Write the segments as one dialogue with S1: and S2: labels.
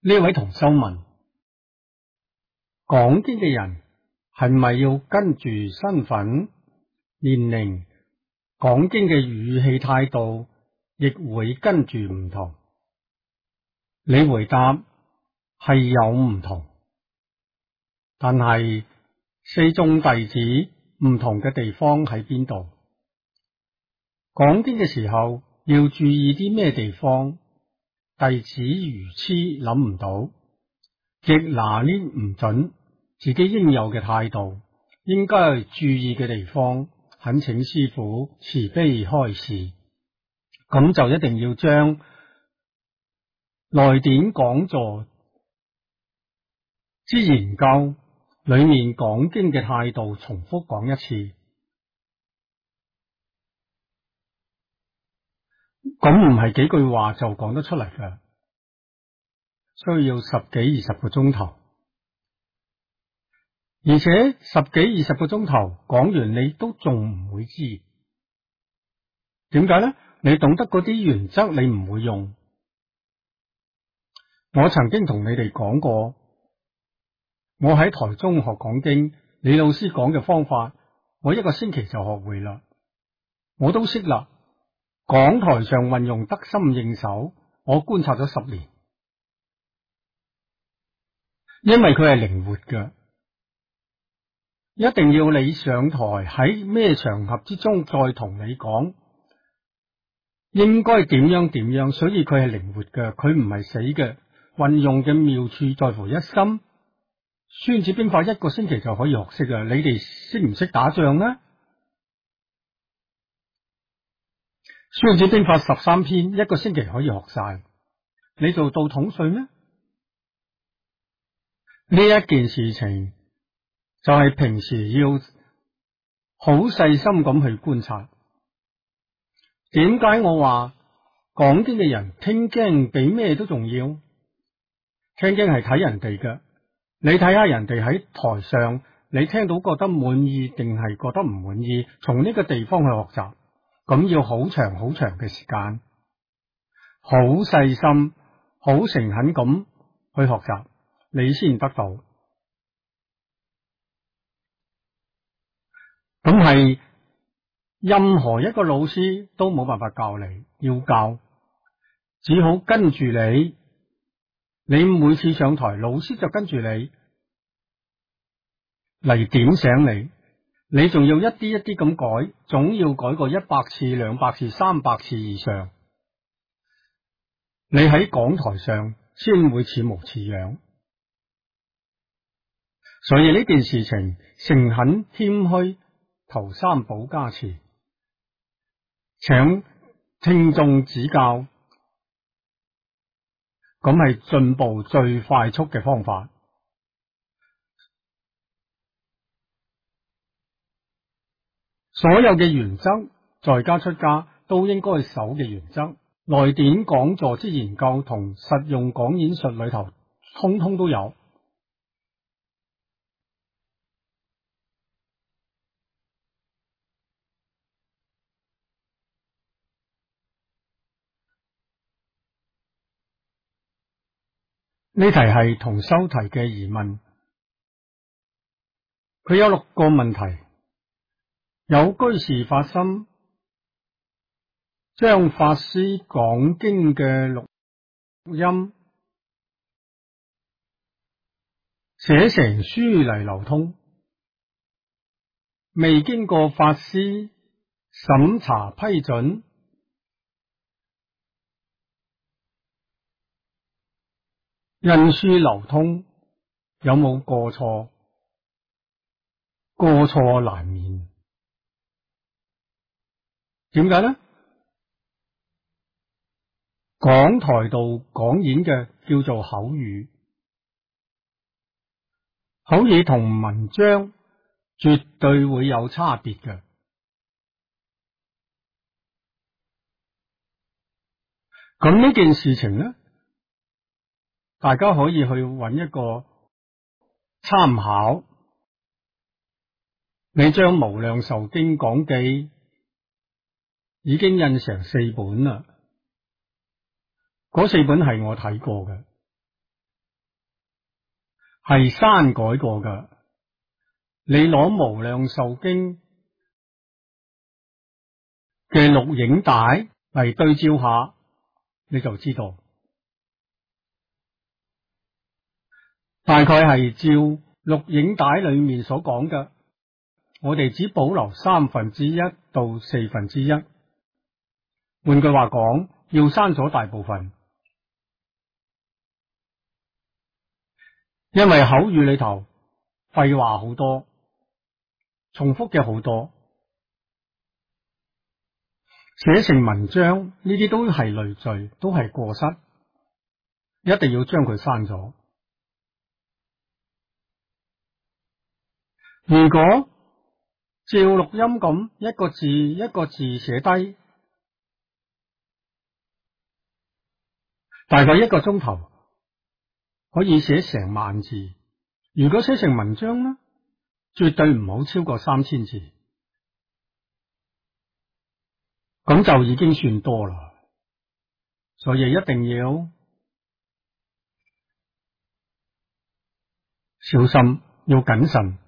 S1: 呢位同修問：講經嘅人係咪要跟住身份、年齡，講經嘅語氣態度亦會跟住唔同？你回答係有唔同，但係四眾弟子唔同嘅地方喺邊度？講經嘅時候要注意啲咩地方？弟子愚痴諗唔到，亦拿捏唔準自己應有嘅態度，應該注意嘅地方，懇請師父慈悲開示。咁就一定要將來典講座之研究裏面講經嘅態度重複講一次。咁唔係幾句話就講得出嚟嘅，需要10幾20個鐘頭，而且10幾20個鐘頭講完你都仲唔會知，點解呢？你懂得嗰啲原則你唔會用。我曾經同你哋講過，我喺台中學講經，李老師講嘅方法，我1個星期就學會啦，我都識啦。講台上運用得心應手，我觀察咗10年，因為佢係靈活嘅，一定要你上台喺咩場合之中再同你講，應該點樣，所以佢係靈活嘅，佢唔係死嘅。運用嘅妙處在乎一心。孫子兵法1個星期就可以學識啊！你哋識唔識打仗呢？孫子兵法13篇1個星期可以學晒，你做到統帥咩？呢一件事情就係平時要好細心咁去觀察。點解我話講經嘅人聽經比咩都重要？聽經係睇人哋嘅，你睇下人哋喺台上，你聽到覺得滿意定係覺得唔滿意，從呢個地方去學習，咁要好長嘅時間，好細心、好誠懇咁去學習，你先得到。咁係任何一個老師都冇辦法教你，要教只好跟住你。你每次上台，老師就跟住你嚟點醒你，你仲要一啲一啲咁改，總要改過100次、200次、300次以上，你喺講台上先會似模似樣。所以呢件事情誠懇謙虛，頭3寶加持，請聽眾指教，咁係進步最快速嘅方法。所有嘅原則，在家出家都應該守嘅原則，來典講座之研究同實用講演術裏頭，通通都有。呢題係同修提嘅疑問，佢有6個問題。有居士發心，將法師講經嘅錄音寫成書嚟流通，未經過法師審查批准，印書流通有冇過錯？過錯難免。點解呢？講台度講演嘅叫做口語，口語同文章絕對會有差別嘅。咁呢件事情呢，大家可以去揾一個參考。你將《無量壽經講記》已經印成4本啦，嗰4本係我睇過嘅。 係刪改過噶。你攞《無量壽經》嘅錄影帶嚟對照下，你就知道，大概係照錄影帶裏面所講嘅，我哋只保留1/3到1/4。換句話講，要刪咗大部分，因為口語裏頭廢話好多，重複嘅好多，寫成文章呢啲都係累贅，都係過失，一定要將佢刪咗。如果照錄音咁一個字一個字寫低，大概1個鐘頭可以寫成萬字。如果寫成文章呢，絕對唔好超過3000字，咁就已經算多啦。所以一定要小心，要謹慎。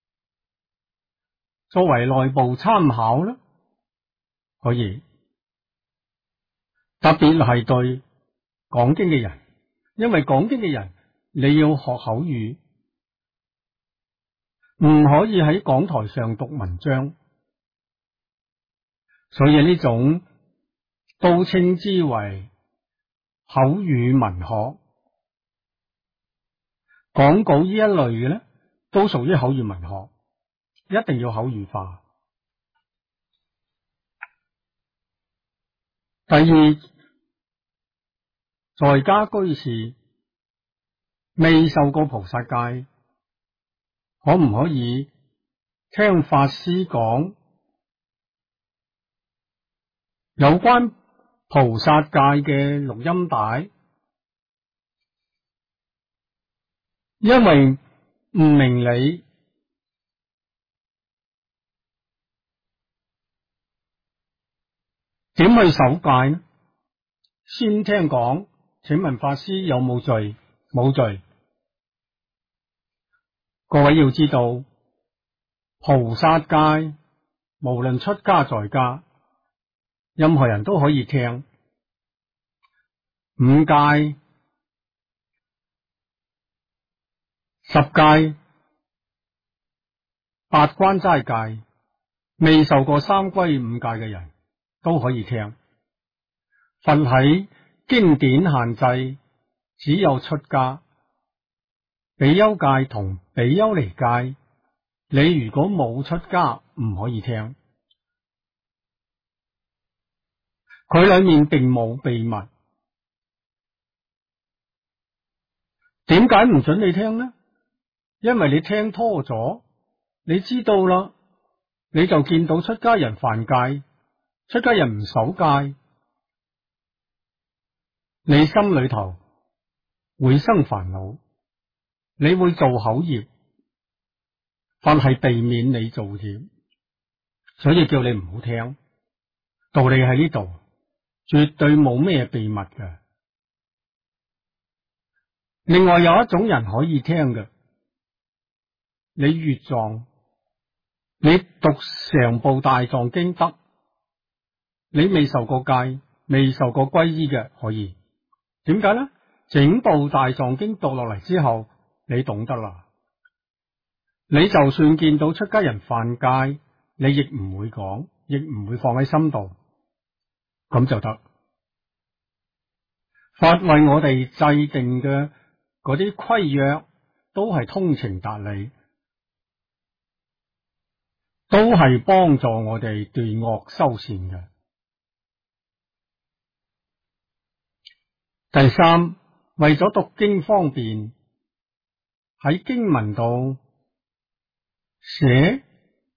S1: 作為內部參考啦，可以，特別係對講經嘅人，因為講經嘅人你要學口語，唔可以喺講台上讀文章，所以呢種都稱之為口語文學。講稿呢一類嘅咧，都屬於口語文學。一定要口語化。第二，在家居士未受過菩薩戒，可唔可以聽法師講有關菩薩戒嘅錄音帶？因為唔明理，點去守戒呢？先聽講，請問法師有冇罪？冇罪。各位要知道，菩薩戒無論出家在家，任何人都可以聽。5戒、10戒、8關齋戒，未受過三歸五戒嘅人都可以聽。佛喺經典限制，只有出家、比丘戒同比丘尼戒。你如果冇出家，唔可以聽。佢裏面並冇秘密。點解唔准你聽呢？因為你聽拖咗，你知道啦，你就見到出家人犯戒，出家人唔守戒，你心裏頭會生煩惱，你會做口業，佛係避免你做添，所以叫你唔好聽。道理喺呢度，絕對冇咩秘密嘅。另外有一種人可以聽嘅，你閱藏，你讀成部大藏經得，你未受過戒，未受過皈依嘅可以。點解呢？整部大藏經讀落嚟之後，你懂得啦。你就算見到出家人犯戒，你亦唔會講，亦唔會放喺心度，咁就得。法為我哋制定嘅嗰啲規約都係通情達理，都係幫助我哋斷惡修善嘅。第三，為咗讀經方便，喺經文度寫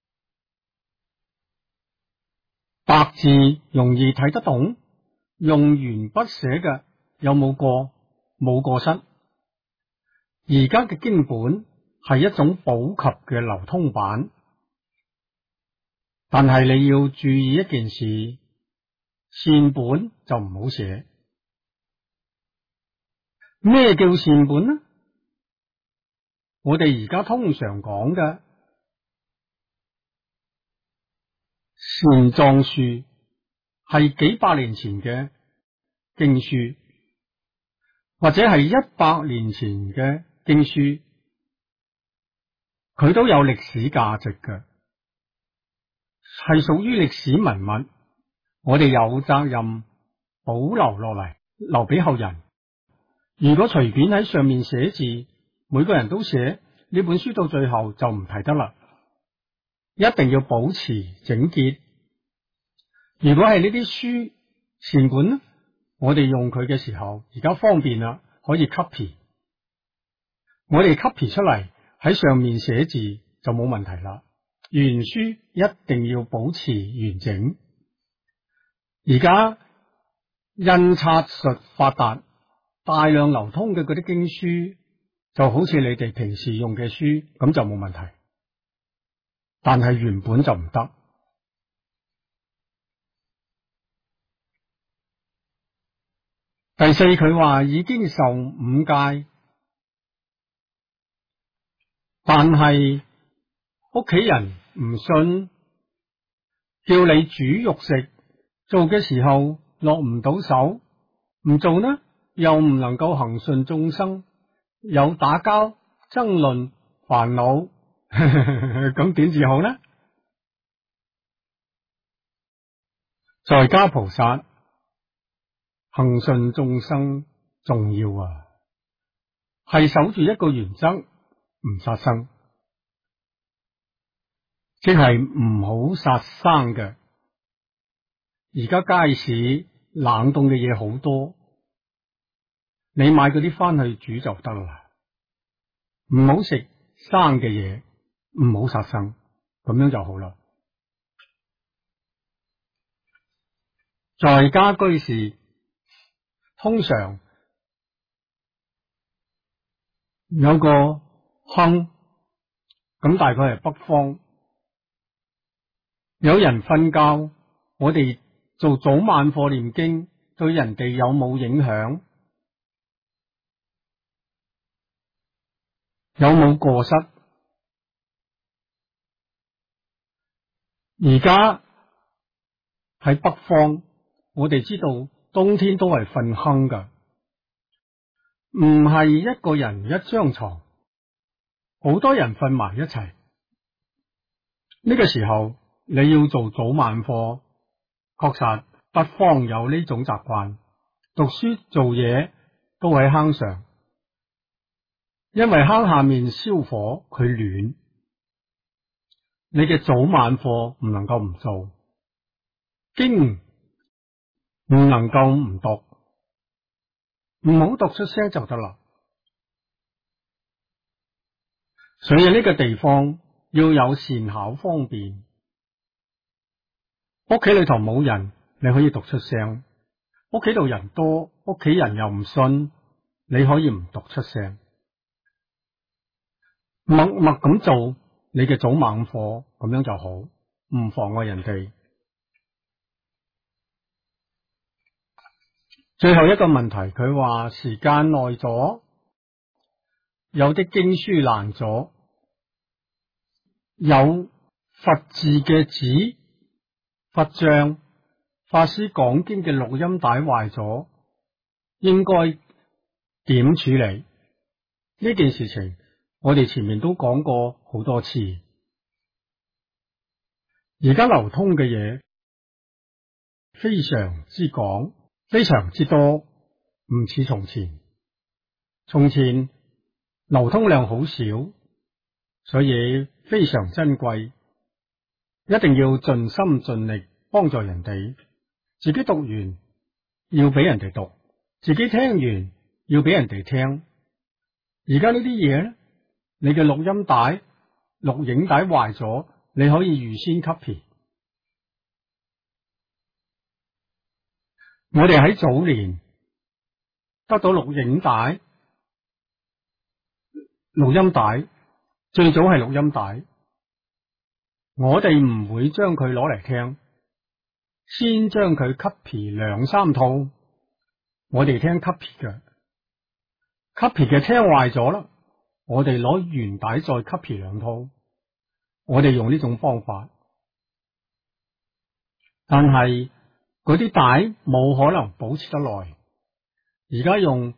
S1: 白字容易睇得懂，用鉛筆寫嘅有冇過？冇過失。而家嘅經本係一種普及嘅流通版，但係你要注意一件事，善本就唔好寫。咩叫善本呢？ 我哋而家通常講嘅禪藏書係幾百年前嘅經書，或者係100年前嘅經書，佢都有歷史價值嘅，係屬於歷史文物，我哋有責任保留落嚟，留俾後人。如果隨便喺上面寫字，每個人都寫，呢本書到最後就唔睇得啦。一定要保持整潔。如果係呢啲書善本呢，我哋用佢嘅時候，而家方便啦，可以 copy。我哋 copy 出嚟喺上面寫字就冇問題啦。原書一定要保持完整。而家印刷術發達，大量流通嘅嗰啲經書，就好似你哋平時用嘅書，咁就冇問題。但係原本就唔得。第四，佢話已經受5戒，但係屋企人唔信，叫你煮肉食，做嘅時候落唔到手，唔做呢又唔能夠恒順眾生，有打交、爭論、煩惱，咁點至好呢？在家菩薩恒順眾生重要啊，係守住一個原則，唔殺生，即係唔好殺生嘅。而家街市冷凍嘅嘢好多，你買嗰啲翻去煮就得啦。唔好食生嘅嘢，唔好殺生，咁樣就好啦。在家居士通常有個坑，咁大概係北方。有人瞓覺，我哋做早晚課念經，對人哋有冇影響？有冇過失？而家喺北方，我哋知道冬天都係瞓坑噶，唔係一個人一張床，好多人瞓埋一齊。呢個時候你要做早晚課，確實北方有呢種習慣，讀書做嘢都喺坑上，因為坑下面燒火，佢暖。你嘅早晚課唔能夠唔做，經唔能夠唔讀，唔好讀出聲就得啦。所以呢個地方要有善巧方便。屋企裏頭冇人，你可以讀出聲；屋企度人多，屋企人又唔信，你可以唔讀出聲，默默咁做你嘅早晚課，咁樣就好，唔妨礙人哋。最後一個問題，佢話時間耐咗，有啲經書爛咗，有佛字嘅紙、佛像、法師講經嘅錄音帶壞咗，應該點處理？呢件事情我哋前面都講過好多次。而家流通嘅嘢非常之廣，非常之多，唔似從前。從前流通量好少，所以非常珍貴，一定要盡心盡力幫助人哋。自己讀完要俾人哋讀，自己聽完要俾人哋聽。而家呢啲嘢咧，你嘅錄音帶、錄影帶壞咗，你可以預先 copy。我哋喺早年得到錄影帶、錄音帶，最早係錄音帶，我哋唔會將佢攞嚟聽，先將佢 copy 2、3套，我哋聽 copy 嘅聽壞咗啦， 我哋攞原帶再 copy 兩套，我哋用呢種方法，但係嗰啲帶冇可能保持得耐。而家用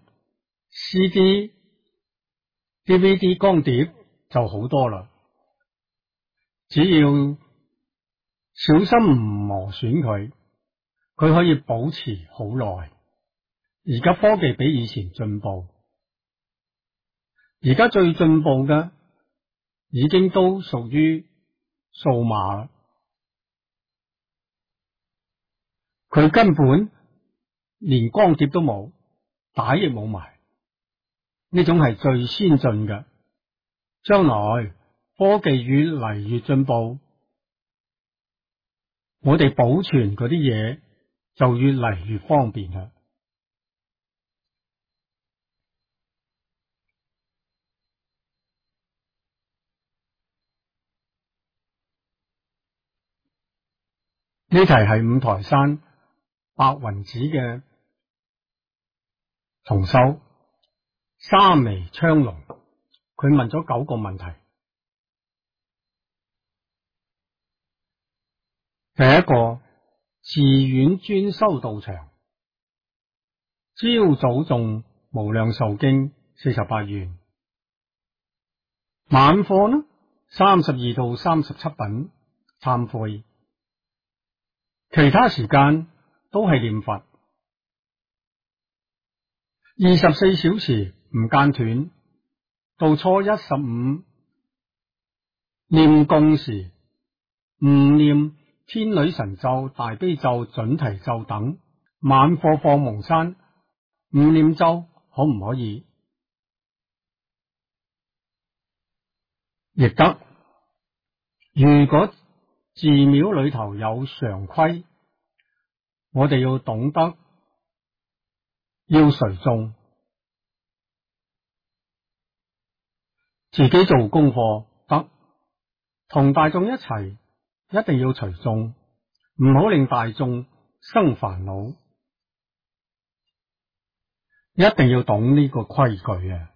S1: CD、DVD 光碟就好多啦，只要小心唔磨損佢，佢可以保持好耐。而家科技比以前進步，而家最進步嘅已經都屬於數碼啦，佢根本連光碟都冇，帶亦冇埋，呢種係最先進嘅。將來科技越嚟越進步，我哋保存嗰啲嘢就越嚟越方便啦。呢題係五台山白雲寺嘅重修沙彌昌龍，佢問咗9個問題。第一個，寺院專修道場，朝早誦無量壽經48願，晚課呢32到37品懺悔，其他時間都係念佛，24小時唔間斷，到初一15念供時唔念天女神咒、大悲咒、準提咒等，晚課放蒙山唔念咒可唔可以？亦得。如果寺廟裏頭有常規，我哋要懂得要隨眾，自己做功課得，同大眾一齊，一定要隨眾，唔好令大眾生煩惱，一定要懂呢個規矩啊！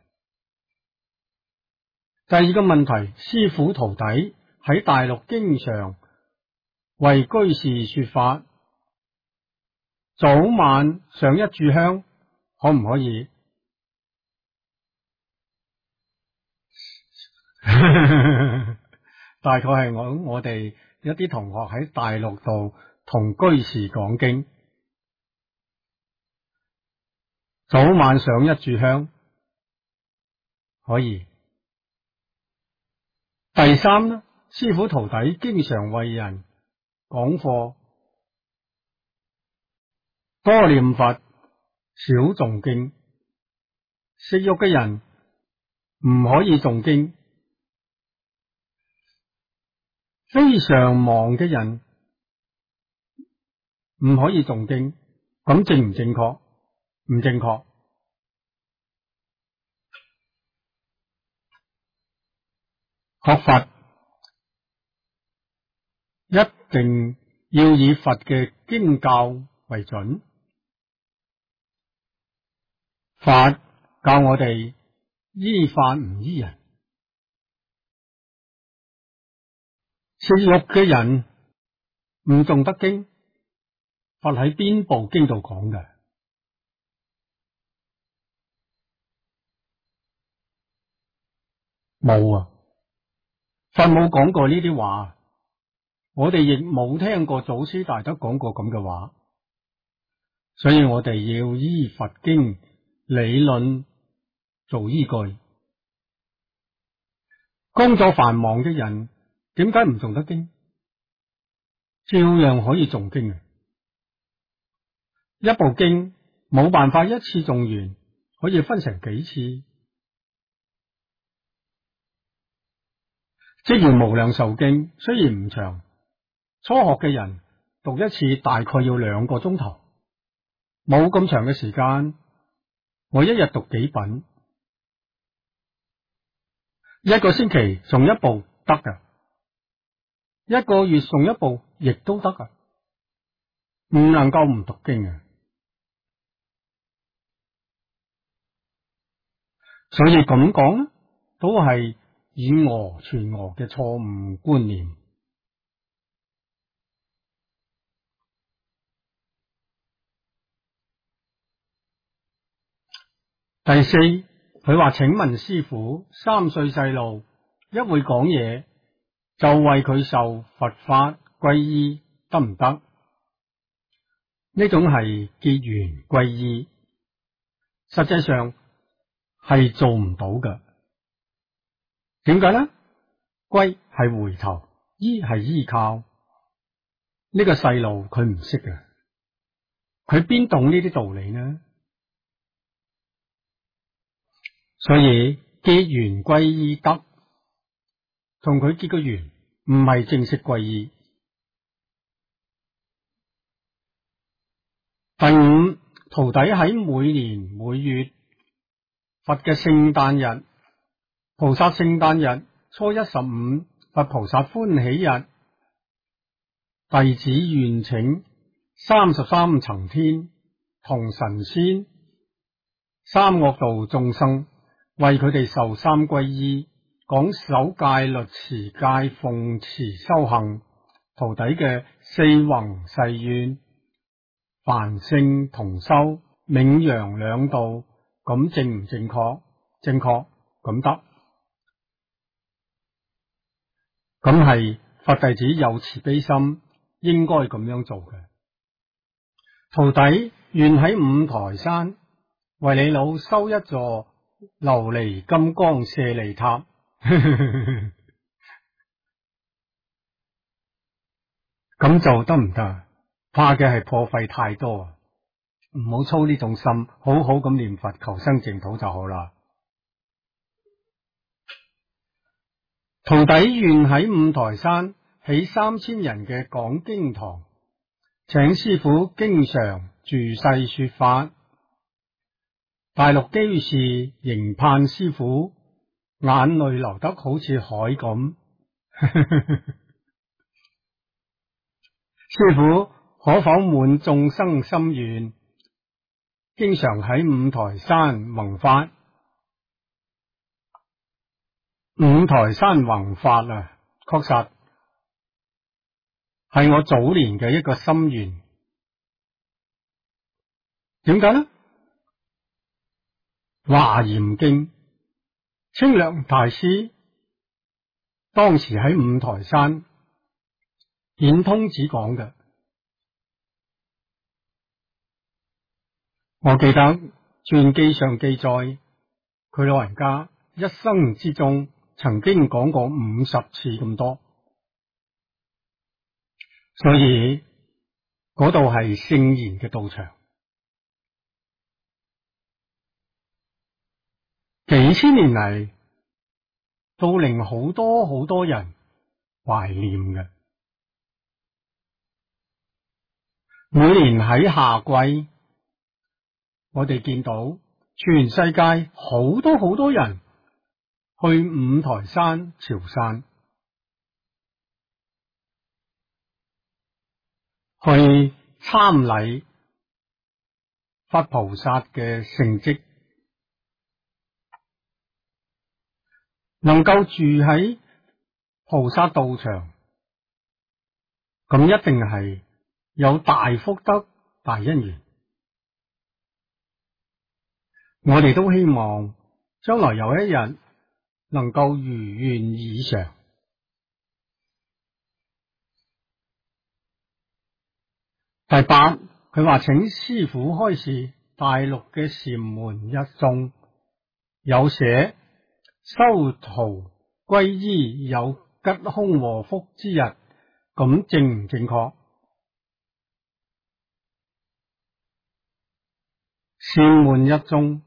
S1: 第二個問題，師父徒弟喺大陸經常為居士說法，早晚上一炷香，可唔可以？大概係我哋一啲同學喺大陸度同居士講經，早晚上一炷香可以。第三呢，師父徒弟經常為人講課，多念佛，少誦經。食肉嘅人唔可以誦經，非常忙嘅人唔可以誦經，咁正唔正確？唔正確。學佛一定要以佛嘅經教為準，法教我哋依法唔依人。食肉嘅人唔誦得經，佛喺邊部經度講嘅？冇啊，佛冇講過呢啲話，我哋亦冇聽過祖師大德講過咁嘅話，所以我哋要依佛經理論做依據。工作繁忙嘅人點解唔誦得經？照樣可以誦經嘅。一部經冇辦法一次誦完，可以分成幾次。即如無量壽經雖然唔長，初學嘅人讀一次大概要2個鐘頭，冇咁長嘅時間，我一日讀幾品，一個星期誦一部得㗎，一個月誦一部亦都得㗎，唔能夠唔讀經啊！所以咁講啦， 都係以訛傳訛嘅錯誤觀念。第四，佢話請問師父，3歲細路一會講嘢，就為佢受佛法皈依得唔得？呢種係結緣皈依，實際上係做唔到嘅。點解呢？皈係回頭，依係依靠。呢個細路佢唔識嘅，佢邊懂呢啲道理呢？所以結緣皈依得，同佢結個緣唔係正式皈依。第五，徒弟喺每年每月佛嘅聖誕日、菩薩聖誕日、初一十五佛菩薩歡喜日，弟子願請33層天同神仙、三惡道眾生為佢哋受三皈依，講守戒律持戒奉持修行，徒弟嘅4弘誓願，凡聖同修，名揚兩道，咁正唔正確？正確，咁得。咁係佛弟子有慈悲心，應該咁樣做嘅。徒弟願喺五台山為你老修一座琉璃金剛舍利塔。咁做得唔得？怕嘅係破費太多，唔好操呢種心，好好咁念佛求生淨土就好啦。徒弟願喺五台山起3000人嘅講經堂，請師父經常住世說法。大陸基士仍盼師父眼淚流得好似海咁。師父可否滿眾生心願，經常喺五台山弘法？五台山弘法啊，確實係我早年嘅一個心願。點解呢？華嚴經清涼大師當時喺五台山顯通寺講嘅，我記得傳記上記載，佢老人家一生之中曾經講過50次咁多，所以嗰度係聖賢嘅道場，幾千年嚟都令好多人懷念嘅。每年喺夏季，我哋見到全世界好多人去五台山朝山，去參禮佛菩薩嘅聖跡，能夠住喺菩薩道場，咁一定係有大福德、大因緣。我哋都希望將來有一日能夠如願以償。第八，佢話請師父開示大陸嘅禪門一宗有寫修徒皈依有吉凶禍福之日，咁正唔正確？禪門一宗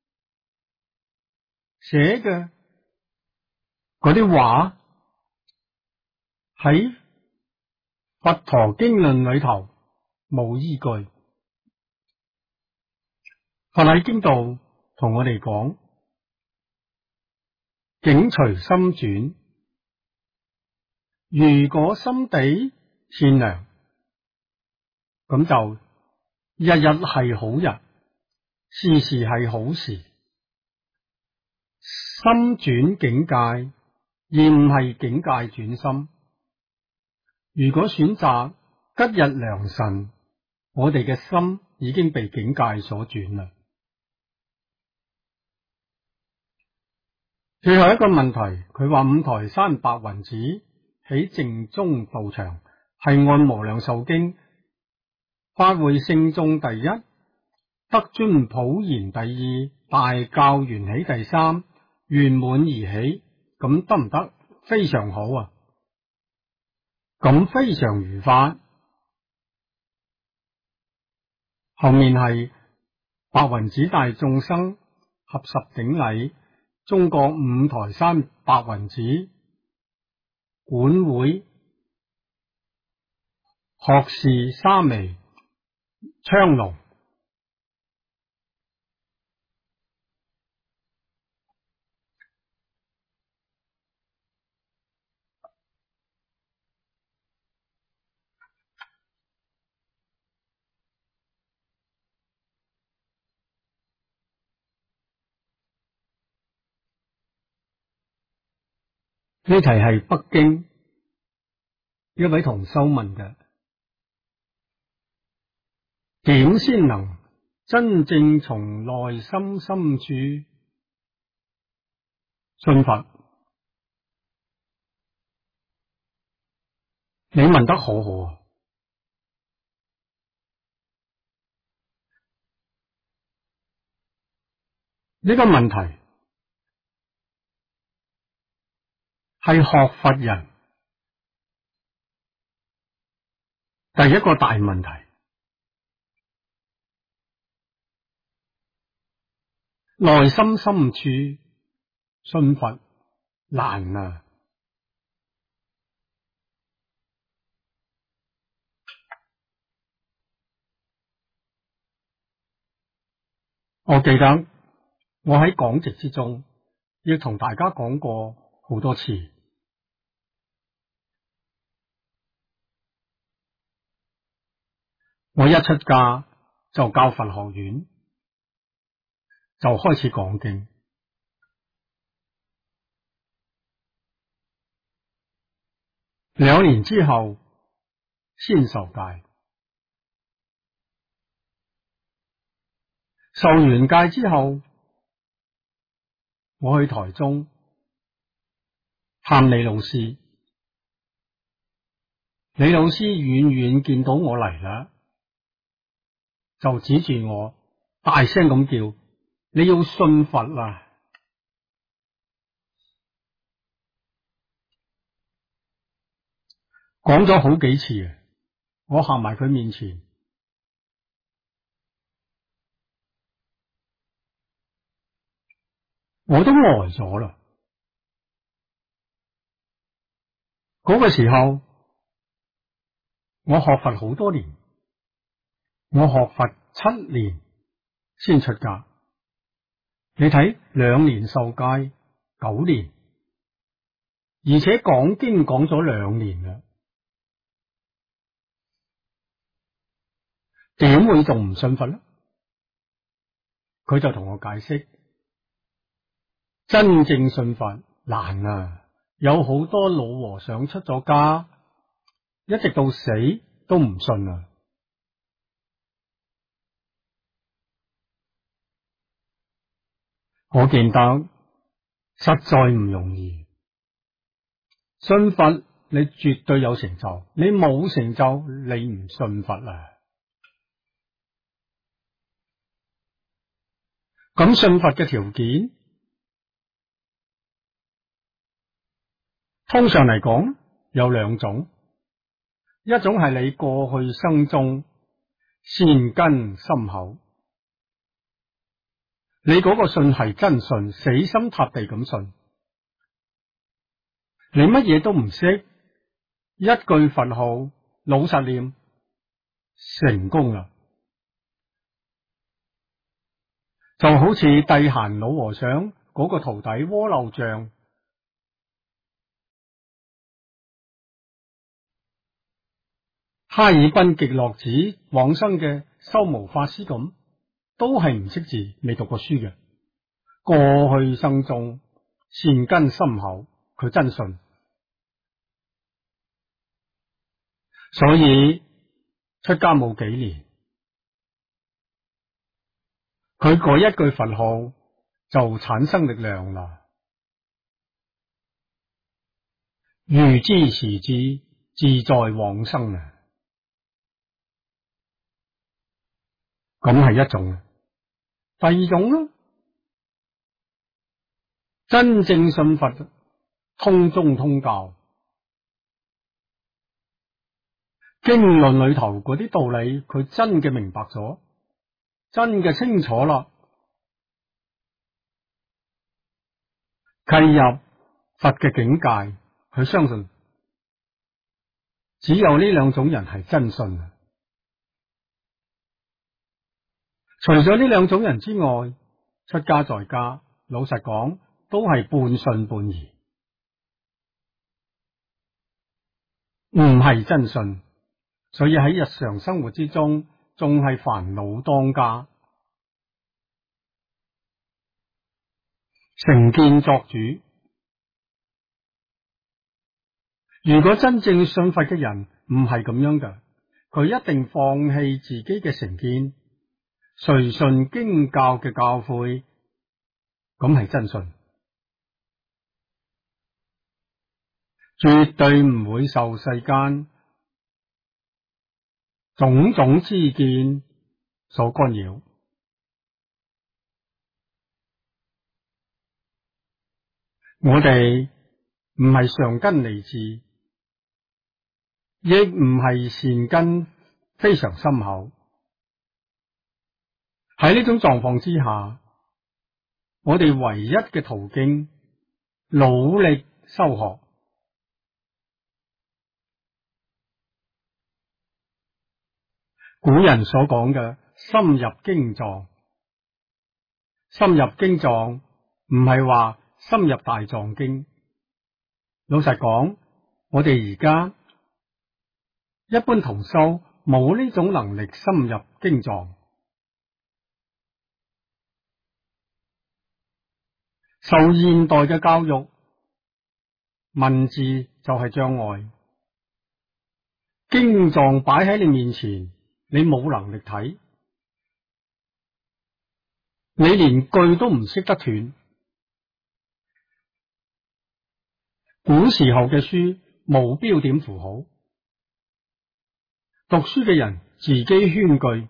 S1: 寫嘅嗰啲話喺佛陀經論裏頭冇依據。佛喺經度同我哋講，境隨心轉，如果心地善良，咁就日日係好日，時時係好時， 心轉境界，而唔係境界轉心。如果選擇吉日良辰，我哋嘅心已經被境界所轉啦。最後一個問題，佢話五台山白雲寺喺淨宗道場，係按無量壽經法會聖眾第一，德尊普賢第二，大教緣起第三，圓滿而起，咁得唔得？非常好啊！咁非常如法。後面係白雲寺大眾生合十頂禮，中國五台山白雲寺管會學士沙彌昌龍。呢題係北京一位同修問嘅，點先能真正從內心深處信佛？你問得好好啊！呢個問題係學佛人第一個大問題。內心深處信佛難啊！我記得我喺講席之中亦同大家講過好多次，我一出家就教佛學院，就開始講經。2年之後先受戒，受完戒之後，我去台中探李老師，李老師遠遠見到我嚟啦，就指住我大聲咁叫：你要信佛啦！講咗好幾次啊，我行埋佢面前，我都呆咗啦。嗰個時候，我學佛好多年，我學佛7年先出家。你睇2年受戒，9年，而且講經講咗2年啦，點會仲唔信佛呢？佢就同我解釋，真正信佛難啊！有好多老和尚出咗家，一直到死都唔信啊！我見得實在唔容易。信佛你絕對有成就，你冇成就你唔信佛啊！咁信佛嘅條件，通常嚟講有2種，一種係你過去生中善根深厚，你嗰個信係真信，死心塌地咁信，你乜嘢都唔識，一句佛號老實念，成功啦！就好似帝閑老和尚嗰個徒弟窩漏像，哈爾濱極樂寺往生嘅修無法師咁，都係唔識字，未讀過書嘅。過去生中善根深厚，佢真信，所以出家冇幾年，佢嗰一句佛號就產生力量啦。預知時至，自在往生啊！咁係一種，第二種咯，真正信佛，通宗通教，經論裏頭嗰啲道理，佢真嘅明白咗，真嘅清楚啦，契入佛嘅境界，佢相信，只有呢兩種人係真信。除咗呢兩種人之外，出家在家，老實講都係半信半疑，唔係真信，所以喺日常生活之中，仲係煩惱當家，成見作主。如果真正信佛嘅人唔係咁樣嘅，佢一定放棄自己嘅成見，隨順經教嘅教誨，咁係真信，絕對唔會受世間種種知見所干擾。我哋唔係上根利智，亦唔係善根非常深厚。喺呢種狀況之下，我哋唯一嘅途徑，努力修學。古人所講嘅深入經藏，深入經藏唔係話深入大藏經。老實講，我哋而家一般同修冇呢種能力深入經藏，受現代嘅教育，文字就係障礙，經藏擺喺你面前，你冇能力睇，你連句都唔識得斷。古時候嘅書冇標點符號，讀書嘅人自己圈句，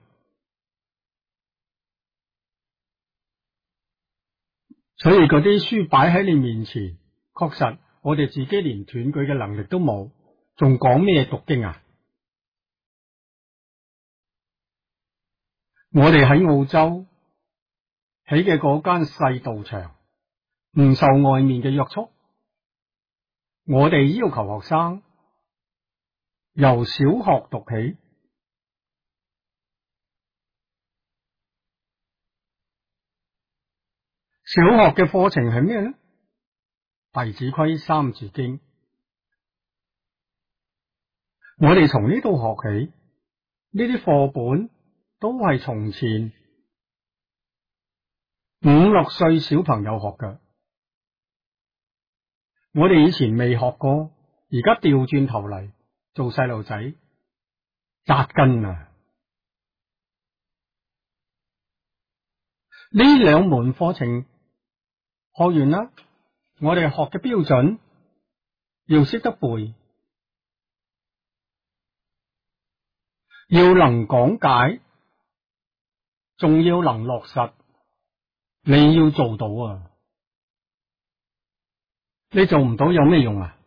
S1: 所以嗰啲書擺喺你面前，確實我哋自己連斷句嘅能力都冇，仲講咩讀經啊？我哋喺澳洲起嘅嗰間細道場，唔受外面嘅約束，我哋要求學生由小學讀起，小學嘅課程係咩呢？弟子規、三字經，我哋從呢度學起，呢啲課本都係從前5、6歲小朋友學嘅，我哋以前未學過，而家調轉頭嚟做細路仔扎根啊！呢兩門課程學完啦，我哋學嘅標準要識得背，要能講解，仲要能落實。你要做到啊！你做唔到有咩用啊？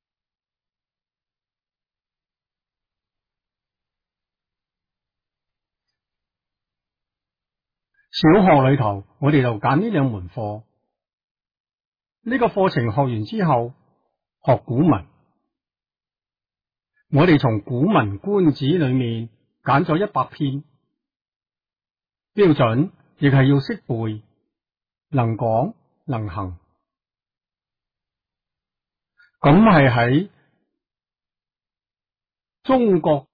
S1: 小學裏頭，我哋就揀呢兩門課。呢個課程學完之後，學古文。我哋從《古文觀止》裏面揀咗100篇，標準亦係要識背，能講能行。咁係喺中國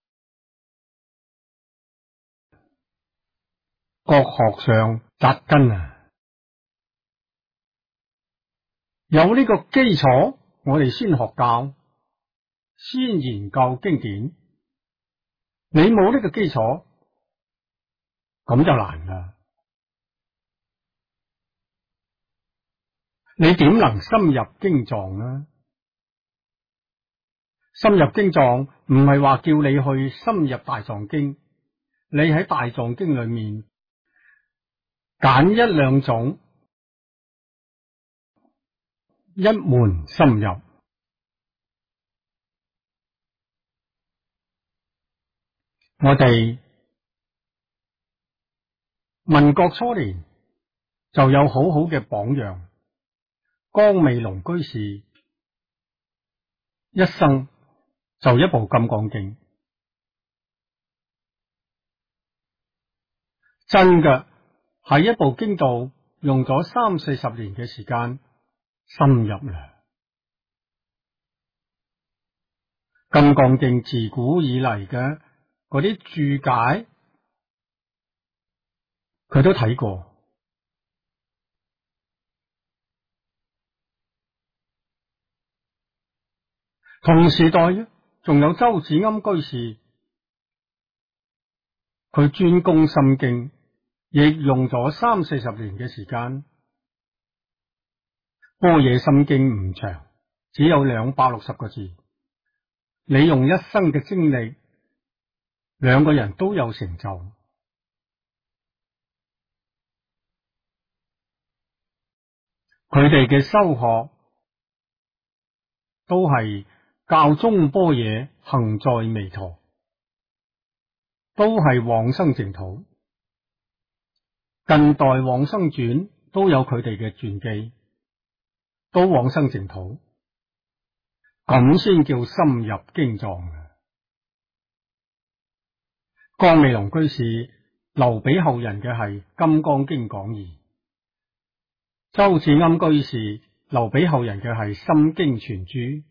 S1: 國學上扎根啊！ 有呢個基礎，我哋先學教，先研究經典。你冇呢個基礎，咁就難啦。你點能深入經藏呢？深入經藏唔係話叫你去深入大藏經，你喺大藏經裏面揀一兩種，一門深入。我哋民國初年就有好好嘅榜樣，江美龍居士一生就一部《金剛經》，真嘅喺一部經度用咗30-40年嘅時間深入啦。《金剛經》自古以嚟嘅嗰啲注解，佢都睇過。同時代仲有周子庵居士，佢專攻心經，亦用咗30-40年嘅時間。般若心經唔長，只有260個字。你用一生嘅精力，兩個人都有成就。佢哋嘅修學都係教中般若行在彌陀，都係往生淨土。近代往生傳都有佢哋嘅傳記，都往生淨土，咁先叫深入經藏。江美龍居士留俾後人嘅係《金剛經講義》，周子庵居士留俾後人嘅係《心經全注》，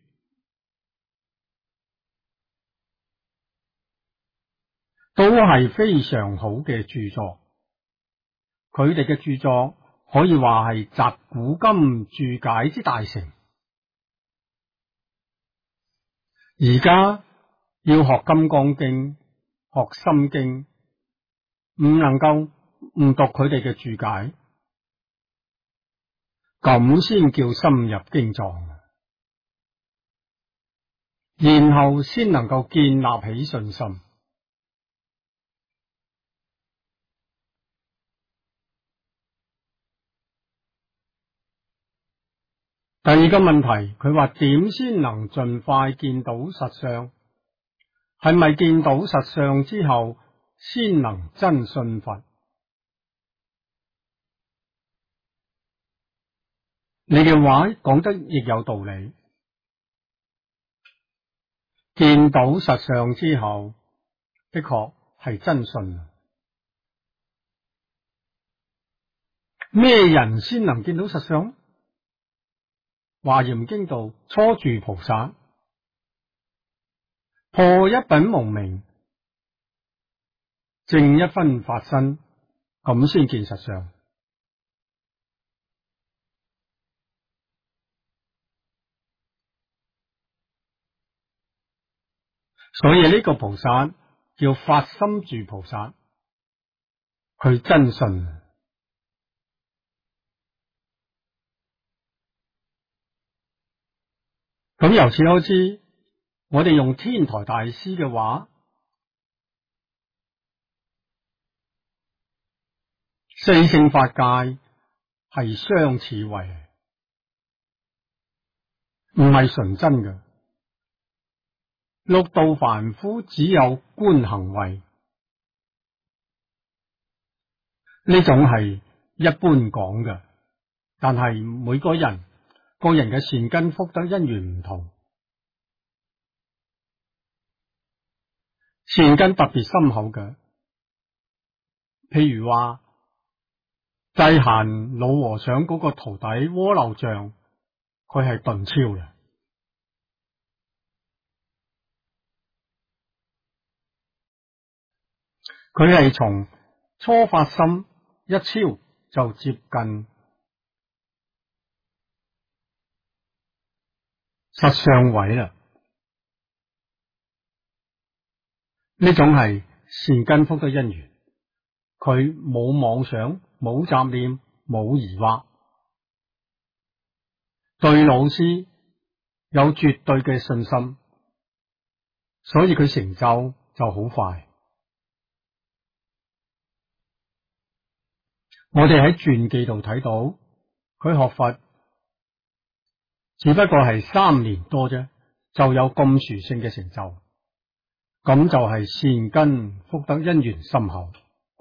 S1: 都係非常好嘅著作。佢哋嘅著作可以話係集古今注解之大成。而家要學《金剛經》、學《心經》，唔能夠唔讀佢哋嘅注解，咁先叫深入經藏，然後先能夠建立起信心。第二個問題，佢話點先能盡快見到實相？係咪見到實相之後先能真信佛？你嘅話講得亦有道理。見到實相之後，的確係真信。咩人先能見到實相？華嚴經度初住菩薩，破一品無明，證一分法身，咁先見實相。所以呢個菩薩叫發心住菩薩，佢真信。咁由此可知，我哋用天台大師嘅話，四聖法界係相似位，唔係純真嘅。六道凡夫只有觀行位，呢種係一般講嘅，但係每個人嘅善根福德因緣唔同，善根特別深厚嘅，譬如話濟閑老和尚嗰個徒弟窩樓像，佢係頓超嘅。佢係從初發心一超就接近實上位啦。呢種係善根福德因緣，佢冇妄想、冇雜念、冇疑惑，對老師有絕對嘅信心，所以佢成就好快。我哋喺傳記度睇到，佢學佛只不過係3年多啫，就有咁殊勝嘅成就，咁就係善根福德因緣深厚。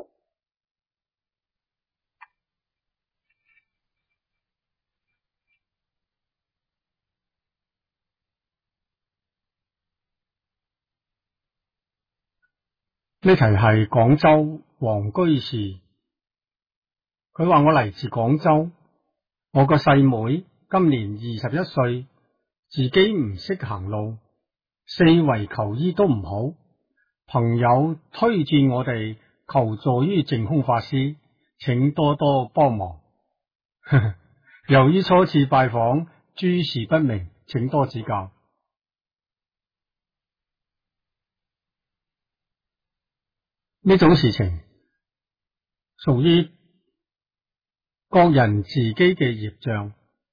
S1: 呢題係廣州黃居士，佢話我嚟自廣州，我個細妹今年21歲，自己唔識行路，四圍求醫都唔好，朋友推薦我哋求助於淨空法師，請多多幫忙。由於初次拜訪，諸事不明，請多指教。呢種事情屬於各人自己嘅業障。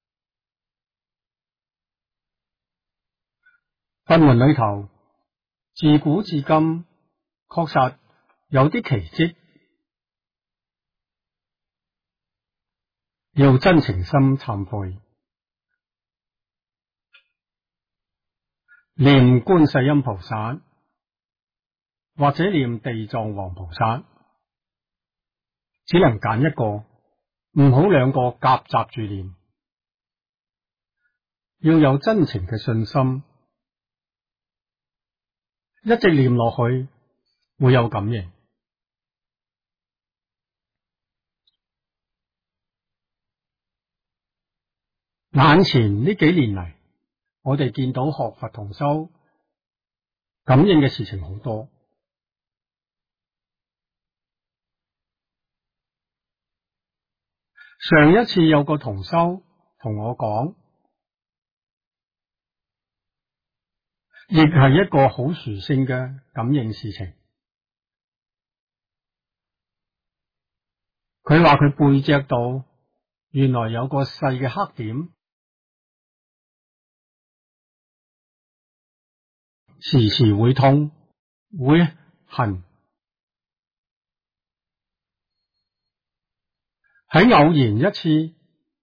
S1: 佛門裏頭自古至今確實有啲奇蹟，要真情心懺悔，念觀世音菩薩或者念地藏王菩薩，只能揀一個，唔好兩個夾雜住念，要有真情嘅信心，一直念落去會有感應。眼前呢幾年嚟，我哋見到學佛同修感應嘅事情好多。上一次有個同修同我講，亦係一個好殊勝嘅感應事情。佢話佢背脊度原來有個細嘅黑點，時時會痛會痕。喺偶然一次，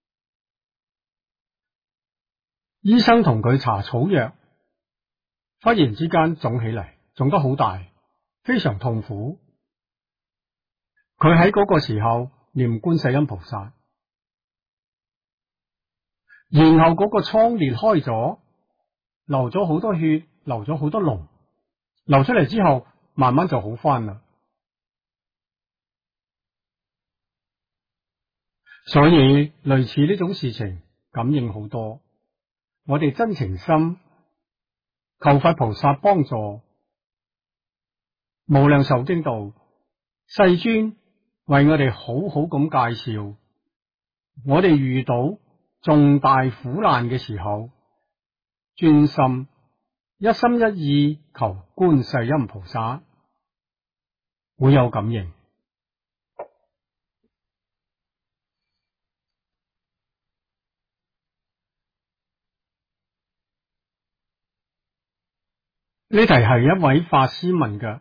S1: 醫生同佢搽草藥，忽然之間腫起嚟，腫得好大，非常痛苦。佢喺嗰個時候念觀世音菩薩，然後嗰個瘡裂開咗，流咗好多血，流咗好多膿，流出嚟之後慢慢就好返啦。所以類似呢種事情感應好多，我哋真情心求佛菩薩幫助。無量壽經度世尊為我哋好好咁介紹，我哋遇到重大苦難嘅時候，專心一心一意求觀世音菩薩，會有感應。呢題係一位法師問嘅，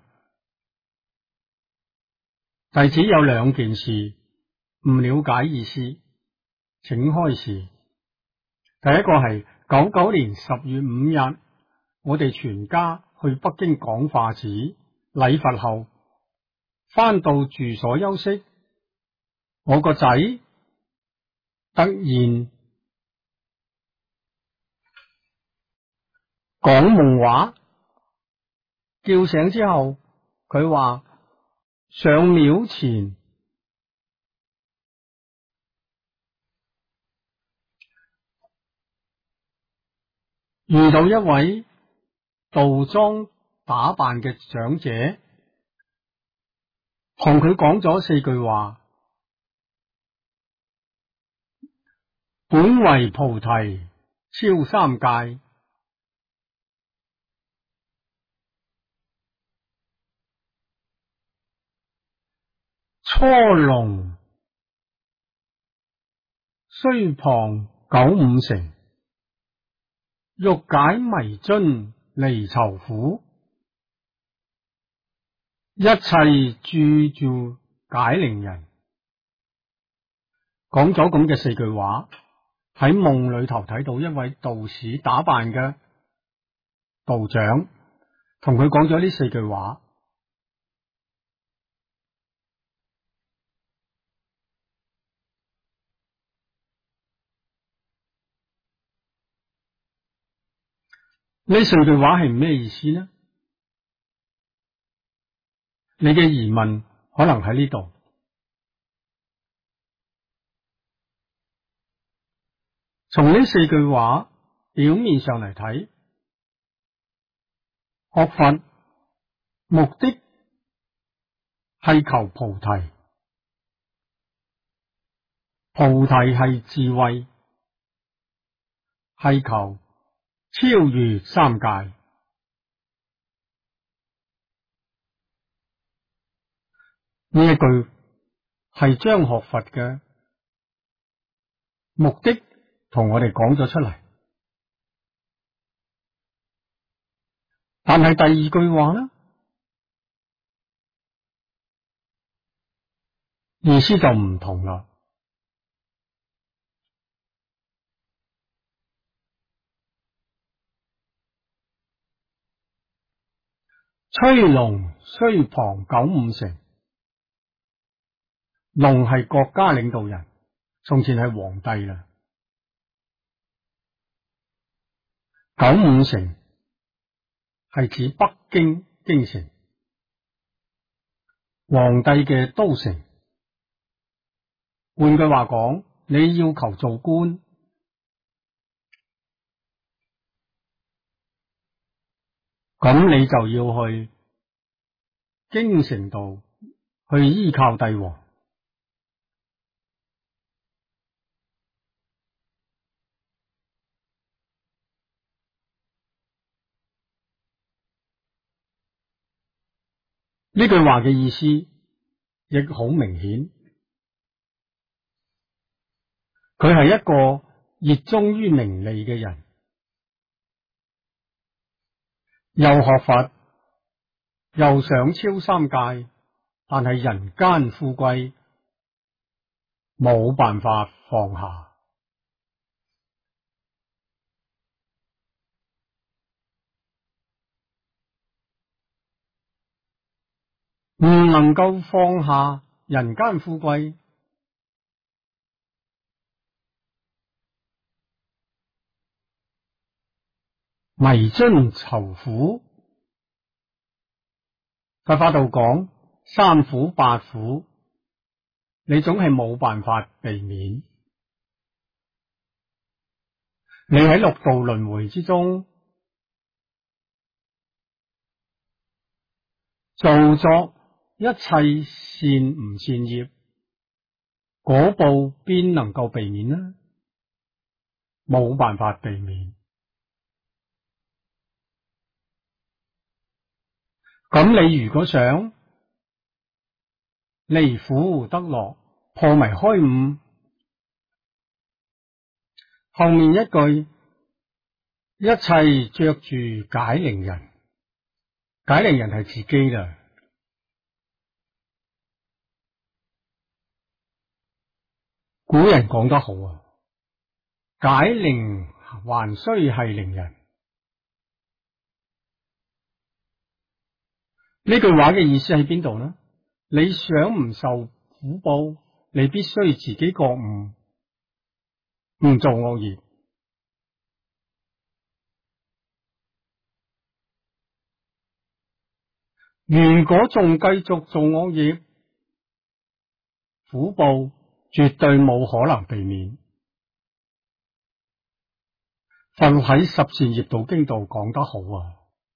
S1: 弟子有2件事唔了解意思，請開示。第一個係99年10月5日，我哋全家去北京講化寺禮佛後，返到住所休息，我個仔突然講夢話，叫醒之後，佢話上廟前遇到一位道裝打扮嘅長者，同佢講咗4句話：本為菩提超3界， 初龍須旁九五成，欲解迷津離囚苦。一切住住解鈴人。講咗咁嘅四句話，喺夢裏頭睇到一位道士打扮嘅道長，同佢講咗呢四句話。呢四句話係咩意思呢？你嘅疑問可能喺呢度。從呢四句話表面上嚟睇，學佛目的係求菩提，菩提係智慧，係求超越三界。呢一句係將學佛嘅目的同我哋講咗出嚟，但係第二句話呢，意思就唔同啦。吹龍須旁九五成，龍係國家領導人，從前係皇帝啦。九五成係指北京京城，皇帝嘅都城。換句話講，你要求做官，咁你就要去京城度去依靠帝王。呢句話嘅意思亦好明顯，佢係一個熱衷於名利嘅人，又學佛，又想超三界，但係人間富貴冇辦法放下。唔能夠放下人間富貴，迷津囚苦。佛法度講三苦八苦，你總係冇辦法避免。你喺六道輪迴之中做作一切善唔善業，果報邊能夠避免呢？冇辦法避免。咁你如果想離苦得樂，破迷開悟，後面一句一切着住解鈴人，解鈴人係自己啦。古人講得好啊，解鈴還須繫鈴人。呢句話嘅意思喺邊度呢？你想唔受苦報，你必須自己覺悟，唔做惡業。如果仲繼續做惡業，苦報絕對冇可能避免。佛喺《十善業道經》度講得好啊，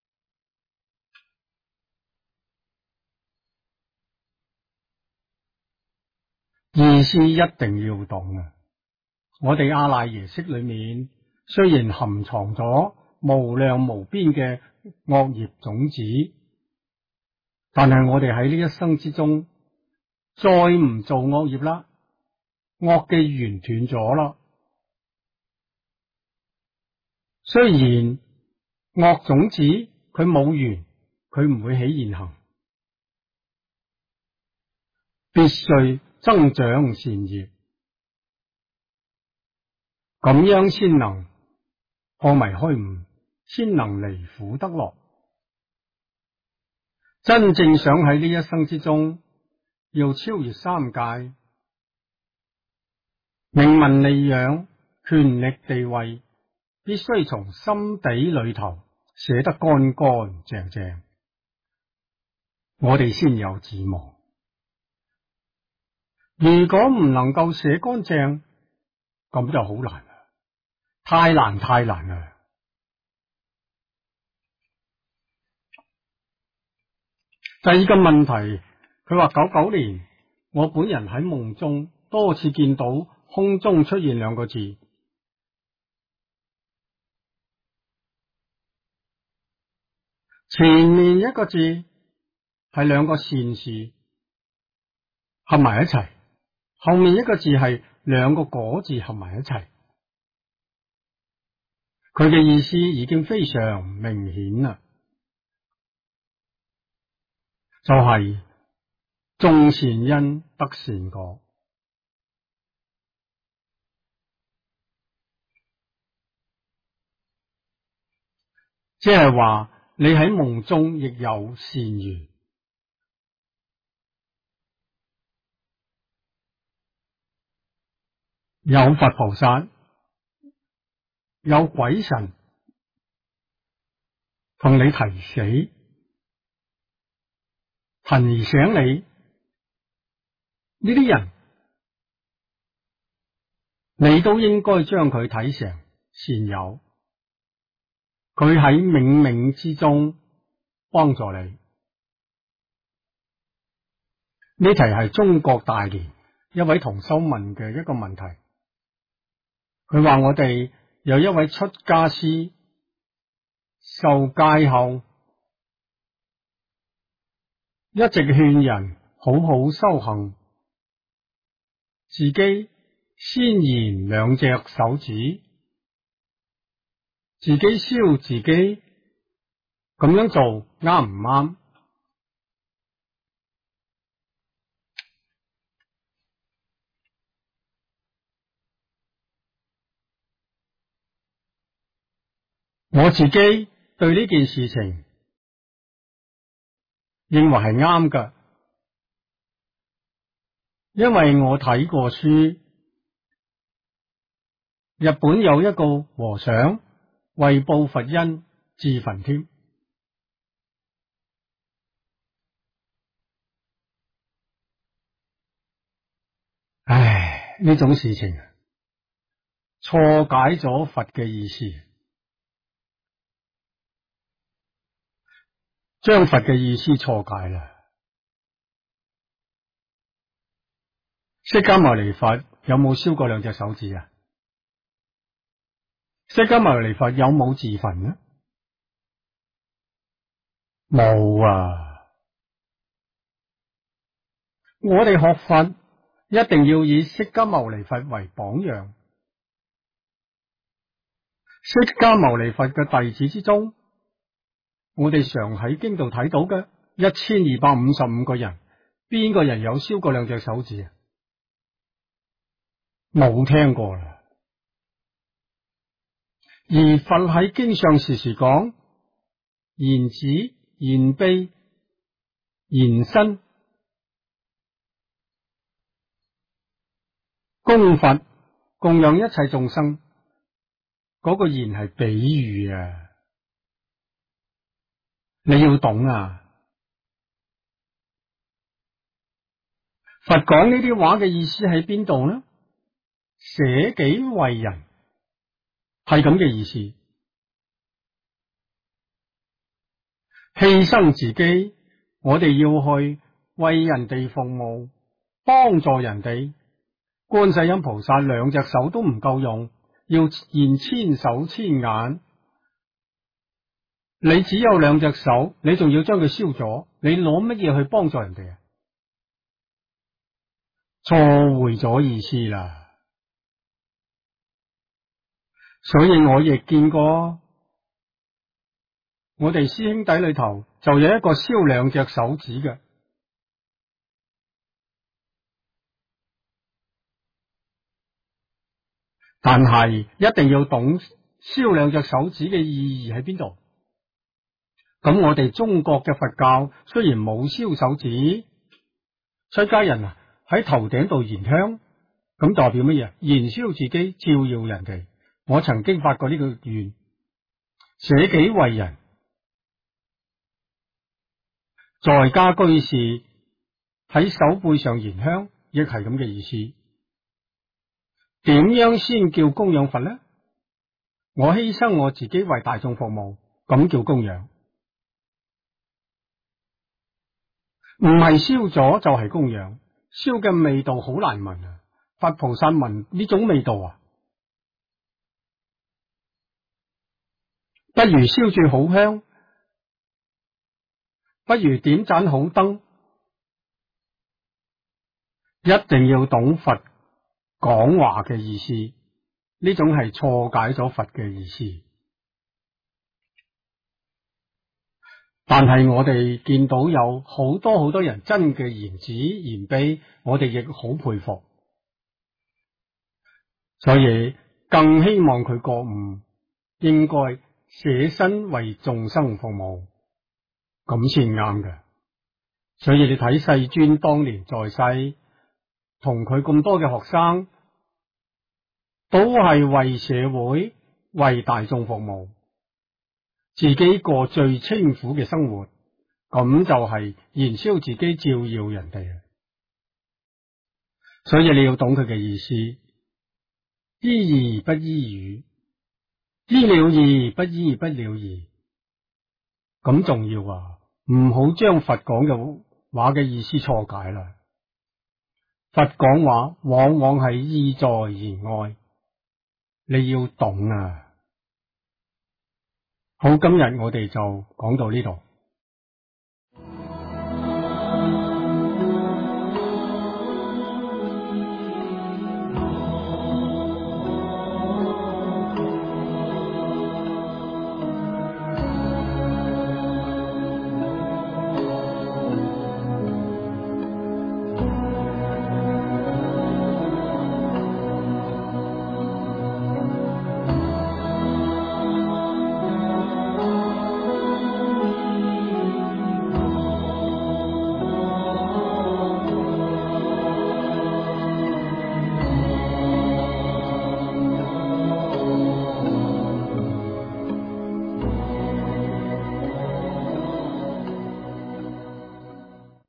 S1: 意思一定要懂啊！我哋阿賴耶識裏面雖然含藏咗無量無邊嘅惡業種子，但係我哋喺呢一生之中再唔做惡業啦，惡嘅緣斷咗啦。雖然惡種子佢冇緣，佢唔會起現行，必須增長善業，咁樣先能破迷開悟，先能離苦得樂。真正想喺呢一生之中要超越三界，名聞利養、權力地位，必須從心底裏頭寫得乾乾淨淨，我哋先有指望。如果唔能夠寫乾淨，咁就好難啦，太難啦。第二個問題，佢話99年，我本人喺夢中多次見到空中出現兩個字，前面一個字係兩個善事合埋一齊，後面一個字係兩個果字合埋一齊。佢嘅意思已經非常明顯啦，就係種善因得善果，即係話你喺夢中亦有善緣，有佛菩薩，有鬼神同你提醒你，呢啲人你都應該將佢睇成善友，佢喺冥冥之中幫助你。呢題係中國大連一位同修問嘅一個問題，佢話我哋有一位出家師受戒後，一直勸人好好修行，自己先燃兩隻手指，自己燒自己，咁樣做啱唔啱？我自己對呢件事情認為係啱㗎，因為我睇過書，日本有一個和尚為報佛恩自焚添。唉，呢種事情錯解咗佛嘅意思，將佛嘅意思錯解啦。釋迦牟尼佛有冇燒過兩隻手指啊？釋迦牟尼佛有冇自焚呢？冇啊！我哋學佛一定要以釋迦牟尼佛為榜樣。釋迦牟尼佛嘅弟子之中，我哋常喺經度睇到嘅1255個人，邊個人有燒過兩隻手指啊？冇聽過啦。而佛喺經上時時講言止、言悲、言身，供佛供養一切眾生，嗰個言係比喻啊，你要懂啊。佛講呢啲話嘅意思喺邊度呢？捨己為人係咁嘅意思，犧牲自己，我哋要去為人哋服務，幫助人哋。觀世音菩薩兩隻手都唔夠用，要現千手千眼。你只有兩隻手，你仲要將佢燒咗，你攞乜嘢去幫助人哋啊？ 錯會咗意思啦。所以我亦見過，我哋師兄弟裏頭就有一個燒2隻手指嘅，但係一定要懂燒2隻手指嘅意義喺邊度。咁我哋中國嘅佛教雖然冇燒手指，出家人啊喺頭頂度燃香，咁代表乜嘢？燃燒自己，照耀人哋。我曾經發過呢個願，捨己為人。在家居士喺手背上燃香，亦係咁嘅意思。點樣先叫供養佛呢？我犧牲我自己為大眾服務，咁叫供養。唔係燒咗就係供養，燒嘅味道好難聞啊！佛菩薩聞呢種味道啊，不如燒住好香，不如點盞好燈。一定要懂佛講話嘅意思，呢種係錯解咗佛嘅意思。但係我哋見到有好多人真嘅言子言悲，我哋亦好佩服，所以更希望佢覺悟，應該捨身為眾生服務，咁先啱嘅。所以你睇世尊當年在世，同佢咁多嘅學生，都係為社會、為大眾服務。自己過最清苦嘅生活，咁就係燃燒自己，照耀人哋。所以你要懂佢嘅意思，依義不依語，依了義不依不了義，咁重要啊！唔好將佛講嘅話嘅意思錯解啦。佛講話往往係意在言外，你要懂啊！好，今日我哋就講到呢度。